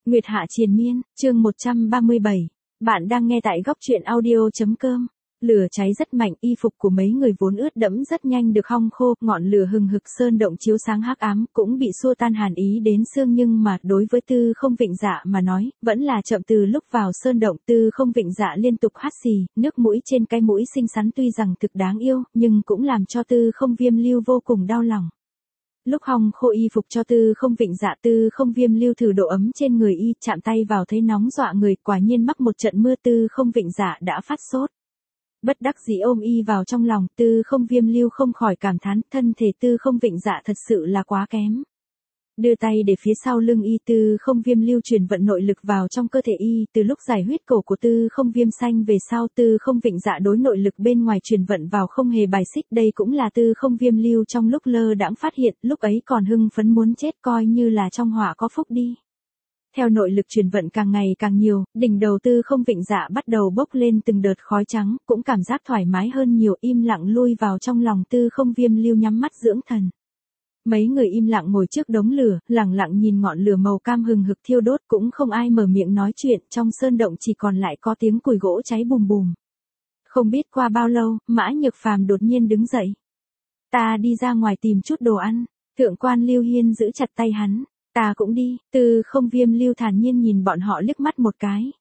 Nguyệt hạ triền miên, chương 137. Bạn đang nghe tại góc truyện audio.com. Lửa cháy rất mạnh, y phục của mấy người vốn ướt đẫm rất nhanh được hong khô, ngọn lửa hừng hực sơn động chiếu sáng hắc ám, cũng bị xua tan hàn ý đến xương, nhưng mà đối với Tư Không Vịnh Dạ mà nói, vẫn là chậm. Từ lúc vào sơn động, Tư Không Vịnh Dạ liên tục hắt xì, nước mũi trên cái mũi xinh xắn tuy rằng thực đáng yêu, nhưng cũng làm cho Tư Không Viêm Lưu vô cùng đau lòng. Lúc hong khô y phục cho Tư Không Vịnh Dạ, Tư Không Viêm Lưu thử độ ấm trên người y, chạm tay vào thấy nóng dọa người, quả nhiên mắc một trận mưa. Tư Không Vịnh Dạ đã phát sốt. Bất đắc dĩ ôm y vào trong lòng, Tư Không Viêm Lưu không khỏi cảm thán, thân thể Tư Không Vịnh Dạ thật sự là quá kém. Đưa tay để phía sau lưng y, Tư Không Viêm Lưu truyền vận nội lực vào trong cơ thể y, từ lúc giải huyết cổ của Tư Không Viêm Xanh về sau, Tư Không Vịnh Dạ đối nội lực bên ngoài truyền vận vào không hề bài xích, đây cũng là Tư Không Viêm Lưu trong lúc lơ đãng phát hiện, lúc ấy còn hưng phấn muốn chết, coi như là trong họa có phúc đi. Theo nội lực truyền vận càng ngày càng nhiều, đỉnh đầu Tư Không Vịnh Dạ bắt đầu bốc lên từng đợt khói trắng, cũng cảm giác thoải mái hơn nhiều, im lặng lui vào trong lòng Tư Không Viêm Lưu nhắm mắt dưỡng thần. Mấy người im lặng ngồi trước đống lửa, lặng lặng nhìn ngọn lửa màu cam hừng hực thiêu đốt, cũng không ai mở miệng nói chuyện, trong sơn động chỉ còn lại có tiếng củi gỗ cháy bùm bùm. Không biết qua bao lâu, Mã Nhược Phàm đột nhiên đứng dậy. Ta đi ra ngoài tìm chút đồ ăn. Thượng quan Lưu Hiên giữ chặt tay hắn. Ta cũng đi. Tư Không Viêm Lưu thản nhiên nhìn bọn họ liếc mắt một cái.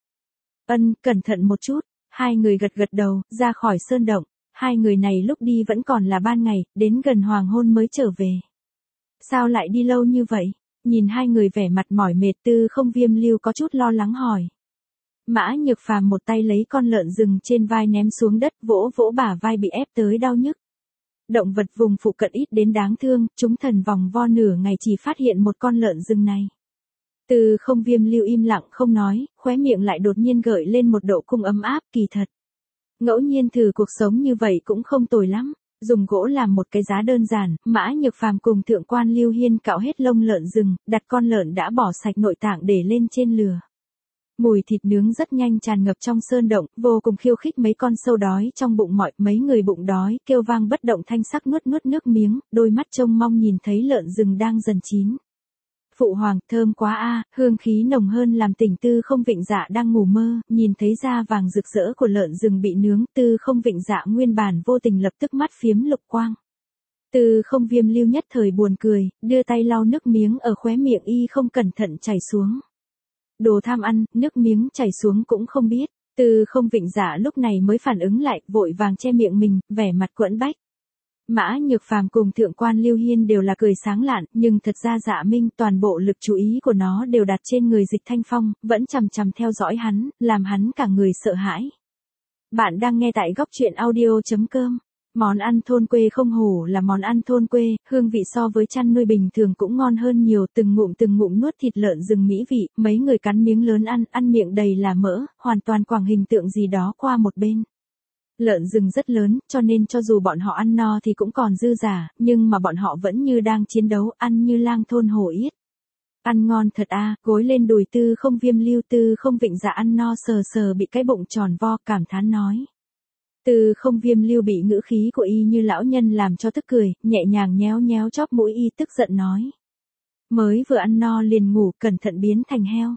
Cẩn thận một chút. Hai người gật gật đầu, ra khỏi sơn động. Hai người này lúc đi vẫn còn là ban ngày, đến gần hoàng hôn mới trở về. Sao lại đi lâu như vậy? Nhìn hai người vẻ mặt mỏi mệt, Tư Không Viêm Lưu có chút lo lắng hỏi. Mã Nhược Phàm một tay lấy con lợn rừng trên vai ném xuống đất, vỗ vỗ bả vai bị ép tới đau nhức. Động vật vùng phụ cận ít đến đáng thương, chúng thần vòng vo nửa ngày chỉ phát hiện một con lợn rừng này. Tư Không Viêm Lưu im lặng không nói, khóe miệng lại đột nhiên gợi lên một độ cung ấm áp, kỳ thật. Ngẫu nhiên thử cuộc sống như vậy cũng không tồi lắm. Dùng gỗ làm một cái giá đơn giản, Mã Nhược Phàm cùng Thượng quan Lưu Hiên cạo hết lông lợn rừng, đặt con lợn đã bỏ sạch nội tạng để lên trên lửa. Mùi thịt nướng rất nhanh tràn ngập trong sơn động, vô cùng khiêu khích mấy con sâu đói trong bụng mấy người bụng đói, kêu vang bất động thanh sắc nuốt nước miếng, đôi mắt trông mong nhìn thấy lợn rừng đang dần chín. Phụ hoàng, thơm quá a, hương khí nồng hơn làm tỉnh Tư Không Vịnh Dạ đang ngủ mơ, nhìn thấy da vàng rực rỡ của lợn rừng bị nướng, Tư Không Vịnh Dạ nguyên bản vô tình lập tức mắt phiếm lục quang. Tư Không Viêm Lưu nhất thời buồn cười, đưa tay lau nước miếng ở khóe miệng y không cẩn thận chảy xuống. Đồ tham ăn, nước miếng chảy xuống cũng không biết. Tư Không Vịnh Dạ lúc này mới phản ứng lại, vội vàng che miệng mình, vẻ mặt quẫn bách. Mã Nhược Phàm cùng Thượng quan Lưu Hiên đều là cười sáng lạn, nhưng thật ra Dạ Minh toàn bộ lực chú ý của nó đều đặt trên người Dịch Thanh Phong, vẫn chằm chằm theo dõi hắn, làm hắn cả người sợ hãi. Bạn đang nghe tại góc truyện audio.com. Món ăn thôn quê không hổ là món ăn thôn quê, hương vị so với chăn nuôi bình thường cũng ngon hơn nhiều, từng ngụm nuốt thịt lợn rừng mỹ vị, mấy người cắn miếng lớn ăn miệng đầy là mỡ, hoàn toàn quảng hình tượng gì đó qua một bên. Lợn rừng rất lớn, cho nên cho dù bọn họ ăn no thì cũng còn dư giả, nhưng mà bọn họ vẫn như đang chiến đấu, ăn như lang thôn hổ yết. Ăn ngon thật a, gối lên đùi Tư Không Viêm Lưu, Tư Không Vịnh Dạ ăn no sờ bị cái bụng tròn vo, cảm thán nói. Tư Không Viêm Lưu bị ngữ khí của y như lão nhân làm cho tức cười, nhẹ nhàng nhéo chóp mũi y, tức giận nói. Mới vừa ăn no liền ngủ, cẩn thận biến thành heo.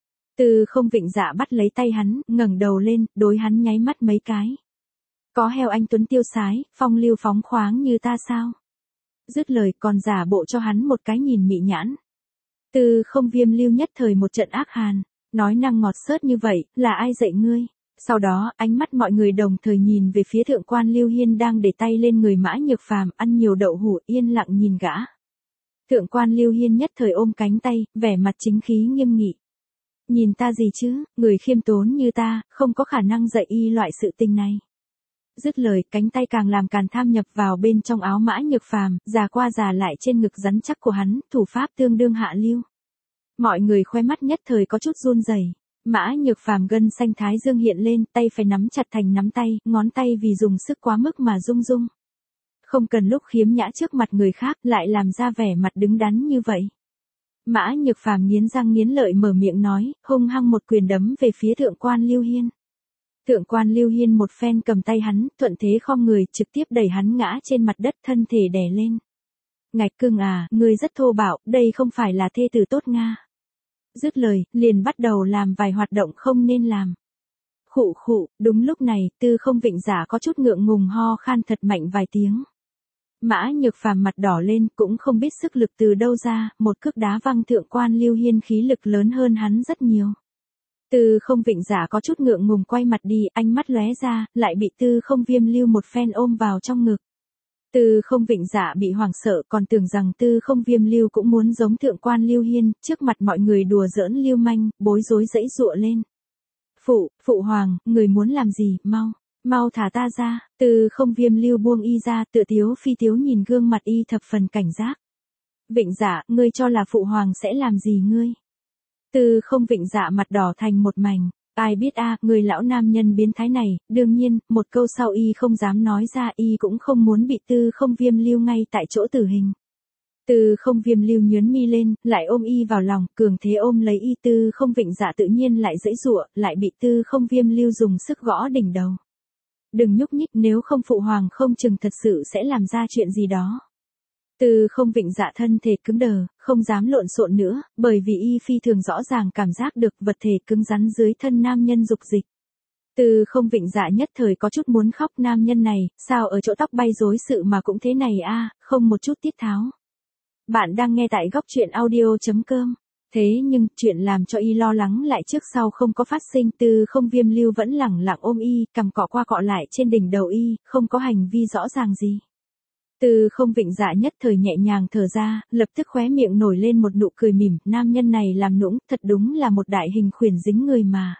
Tư Không Vịnh Dạ bắt lấy tay hắn, ngẩng đầu lên, đối hắn nháy mắt mấy cái. Có heo anh tuấn tiêu sái, phong lưu phóng khoáng như ta sao? Dứt lời còn giả bộ cho hắn một cái nhìn mị nhãn. Tư Không Viêm Lưu nhất thời một trận ác hàn, nói năng ngọt xớt như vậy, là ai dạy ngươi? Sau đó, ánh mắt mọi người đồng thời nhìn về phía Thượng quan Lưu Hiên đang để tay lên người Mã Nhược Phàm, ăn nhiều đậu hũ, yên lặng nhìn gã. Thượng quan Lưu Hiên nhất thời ôm cánh tay, vẻ mặt chính khí nghiêm nghị. Nhìn ta gì chứ, người khiêm tốn như ta, không có khả năng dạy y loại sự tình này. Dứt lời, cánh tay càng làm càng tham nhập vào bên trong áo Mã Nhược Phàm, già qua già lại trên ngực rắn chắc của hắn, thủ pháp tương đương hạ lưu. Mọi người khoe mắt nhất thời có chút run rẩy. Mã Nhược Phàm gân xanh thái dương hiện lên, tay phải nắm chặt thành nắm tay, ngón tay vì dùng sức quá mức mà rung rung. Không cần lúc khiếm nhã trước mặt người khác, lại làm ra vẻ mặt đứng đắn như vậy. Mã Nhược Phàm nghiến răng nghiến lợi mở miệng nói, hung hăng một quyền đấm về phía Thượng quan Lưu Hiên. Thượng quan Lưu Hiên một phen cầm tay hắn, thuận thế khom người, trực tiếp đẩy hắn ngã trên mặt đất, thân thể đè lên. Ngạch Cương à, ngươi rất thô bạo, đây không phải là thê tử tốt Nga. Dứt lời, liền bắt đầu làm vài hoạt động không nên làm. Khụ khụ, đúng lúc này, Tư Không Vịnh Giả có chút ngượng ngùng ho khan thật mạnh vài tiếng. Mã Nhược Phàm mặt đỏ lên, cũng không biết sức lực từ đâu ra, một cước đá văng Thượng Quan Lưu Hiên khí lực lớn hơn hắn rất nhiều. Tư Không Vịnh Giả có chút ngượng ngùng quay mặt đi, ánh mắt lóe ra, lại bị Tư Không Viêm Lưu một phen ôm vào trong ngực. Tư Không Vịnh Giả bị hoảng sợ, còn tưởng rằng Tư Không Viêm Lưu cũng muốn giống Thượng Quan Lưu Hiên, trước mặt mọi người đùa giỡn lưu manh, bối rối giãy giụa lên. Phụ hoàng, người muốn làm gì, mau thả ta ra. Tư Không Viêm Lưu buông y ra, tựa tiếu phi tiếu nhìn gương mặt y thập phần cảnh giác. Vịnh Giả, ngươi cho là phụ hoàng sẽ làm gì ngươi? Tư Không Vịnh Giả mặt đỏ thành một mảnh. Ai biết người lão nam nhân biến thái này, đương nhiên, một câu sau y không dám nói ra, y cũng không muốn bị Tư Không Viêm Lưu ngay tại chỗ tử hình. Tư Không Viêm Lưu nhướng mi lên, lại ôm y vào lòng, cường thế ôm lấy y. Tư Không Vịnh Giả tự nhiên lại giãy giụa, lại bị Tư Không Viêm Lưu dùng sức gõ đỉnh đầu. Đừng nhúc nhích, nếu không phụ hoàng không chừng thật sự sẽ làm ra chuyện gì đó. Tư Không Vịnh Dạ thân thể cứng đờ, không dám lộn xộn nữa, bởi vì y phi thường rõ ràng cảm giác được vật thể cứng rắn dưới thân nam nhân dục dịch. Tư Không Vịnh Dạ nhất thời có chút muốn khóc, nam nhân này, sao ở chỗ tóc bay rối sự mà cũng thế này không một chút tiết tháo. Bạn đang nghe tại góc truyện audio.com. Thế nhưng, chuyện làm cho y lo lắng lại trước sau không có phát sinh. Tư Không Viêm Lưu vẫn lẳng lặng ôm y, cằm cọ qua cọ lại trên đỉnh đầu y, không có hành vi rõ ràng gì. Tư Không Vịnh Dạ nhất thời nhẹ nhàng thở ra, lập tức khóe miệng nổi lên một nụ cười mỉm, nam nhân này làm nũng, thật đúng là một đại hình khuyển dính người mà.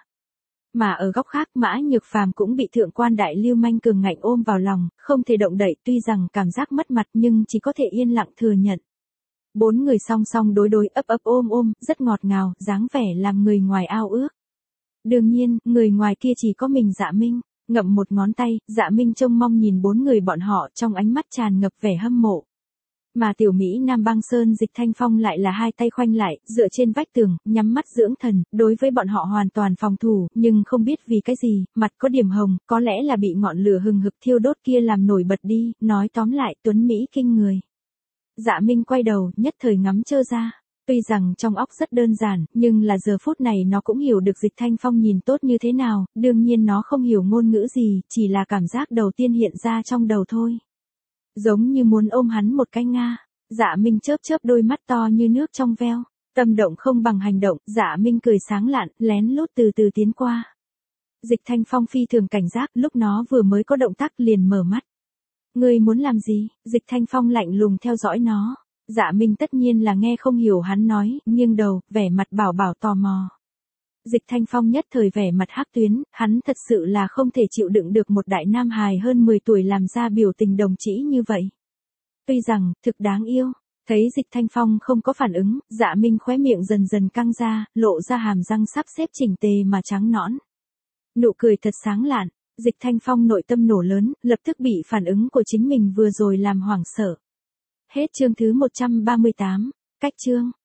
Mà ở góc khác, Mã Nhược Phàm cũng bị Thượng Quan đại lưu manh cường ngạnh ôm vào lòng, không thể động đậy, tuy rằng cảm giác mất mặt nhưng chỉ có thể yên lặng thừa nhận. Bốn người song song đối đối, ấp ấp ôm ôm, rất ngọt ngào, dáng vẻ làm người ngoài ao ước. Đương nhiên, người ngoài kia chỉ có mình Dạ Minh. Ngậm một ngón tay, Dạ Minh trông mong nhìn bốn người bọn họ, trong ánh mắt tràn ngập vẻ hâm mộ. Mà tiểu Mỹ Nam Băng Sơn Dịch Thanh Phong lại là hai tay khoanh lại, dựa trên vách tường, nhắm mắt dưỡng thần, đối với bọn họ hoàn toàn phòng thủ, nhưng không biết vì cái gì, mặt có điểm hồng, có lẽ là bị ngọn lửa hừng hực thiêu đốt kia làm nổi bật đi, nói tóm lại tuấn Mỹ kinh người. Dạ Minh quay đầu, nhất thời ngắm trơ ra. Tuy rằng trong óc rất đơn giản, nhưng là giờ phút này nó cũng hiểu được Dịch Thanh Phong nhìn tốt như thế nào, đương nhiên nó không hiểu ngôn ngữ gì, chỉ là cảm giác đầu tiên hiện ra trong đầu thôi. Giống như muốn ôm hắn một cái nga. Dạ Minh chớp chớp đôi mắt to như nước trong veo. Tâm động không bằng hành động, Dạ Minh cười sáng lạn, lén lút từ từ tiến qua. Dịch Thanh Phong phi thường cảnh giác, lúc nó vừa mới có động tác liền mở mắt. Ngươi muốn làm gì? Dịch Thanh Phong lạnh lùng theo dõi nó. Dạ Minh tất nhiên là nghe không hiểu hắn nói, nghiêng đầu, vẻ mặt bảo bảo tò mò. Dịch Thanh Phong nhất thời vẻ mặt hắc tuyến, hắn thật sự là không thể chịu đựng được một đại nam hài hơn 10 tuổi làm ra biểu tình đồng trĩ như vậy. Tuy rằng, thực đáng yêu. Thấy Dịch Thanh Phong không có phản ứng, Dạ Minh khóe miệng dần dần căng ra, lộ ra hàm răng sắp xếp chỉnh tề mà trắng nõn. Nụ cười thật sáng lạn. Dịch Thanh Phong nội tâm nổ lớn, lập tức bị phản ứng của chính mình vừa rồi làm hoảng sợ. Hết chương thứ 138, cách chương.